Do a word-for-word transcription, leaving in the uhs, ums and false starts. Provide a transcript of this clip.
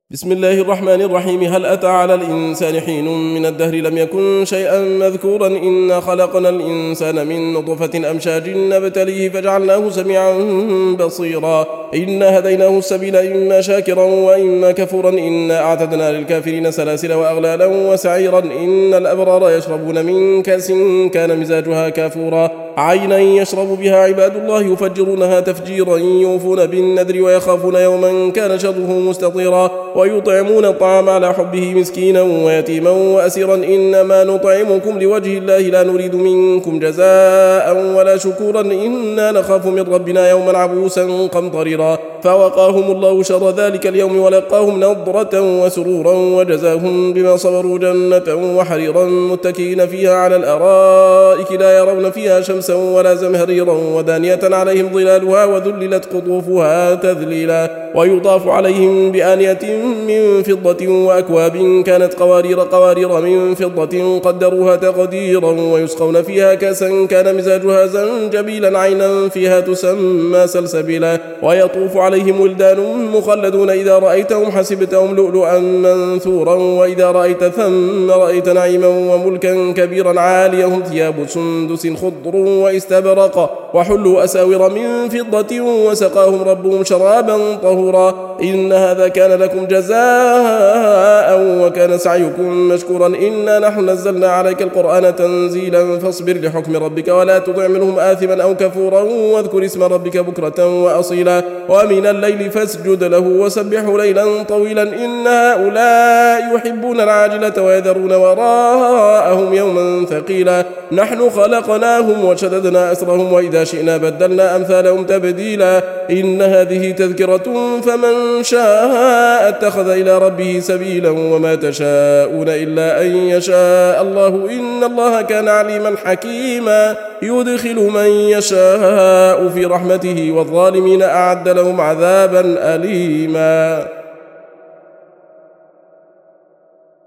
بسم الله الرحمن الرحيم. هل أتى على الإنسان حين من الدهر لم يكن شيئا مذكورا إنا خلقنا الإنسان من نطفة أمشاج نبتليه فجعلناه سميعا بصيرا إنا هديناه السبيل إما شاكرا وإما كفورا إنا أعتدنا للكافرين سلاسل وأغلالا وسعيرا إن الأبرار يشربون من كأس كان مزاجها كافورا عينا يشرب بها عباد الله يفجرونها تفجيرا يوفون بالنذر ويخافون يوما كان شره مستطيرا ويطعمون الطعام على حبه مسكينا ويتيما وأسيرا إنما نطعمكم لوجه الله لا نريد منكم جزاء ولا شكورا إنا نخاف من ربنا يوما عبوسا قمطريرا فوقاهم الله شر ذلك اليوم ولقاهم نضرة وسرورا وجزاهم بما صبروا جنة وحريرا متكئين فيها على الأرائك لا يرون فيها شمسا ولا زمهريرا ودانية عليهم ظلالها وذللت قطوفها تذليلا ويطاف عليهم بآنية من فضة وأكواب كانت قوارير قوارير من فضة قدروها تقديرا ويسقون فيها كأسا كان مزاجها زنجبيلا عينا فيها تسمى سلسبيلا ويطوف عليهم ولدان مخلدون إذا رأيتهم حسبتهم لؤلؤا منثورا وإذا رأيت ثم رأيت نعيما وملكا كبيرا عاليهم ثياب سندس خضر واستبرق وحلوا أساور من فضة وسقاهم ربهم شرابا طهورا إن هذا كان لكم جزاء وكان سعيكم مشكورا إنا نحن نزلنا عليك القرآن تنزيلا فاصبر لحكم ربك ولا تطع منهم آثما أو كفورا واذكر اسم ربك بكرة وأصيلا ومن الليل فاسجد له وسبحه ليلا طويلا إن هؤلاء يحبون العاجلة ويذرون وراءهم يوما ثقيلا نحن خلقناهم وشددنا أسرهم وإذا شئنا بدلنا أمثالهم تبديلا إن هذه تذكرة فمن شاء اتخذ إلى ربه سبيلا وما تشاءون إلا أن يشاء الله إن الله كان عليما حكيما يدخل من يشاء في رحمته والظالمين أعد لهم عذابا أليما.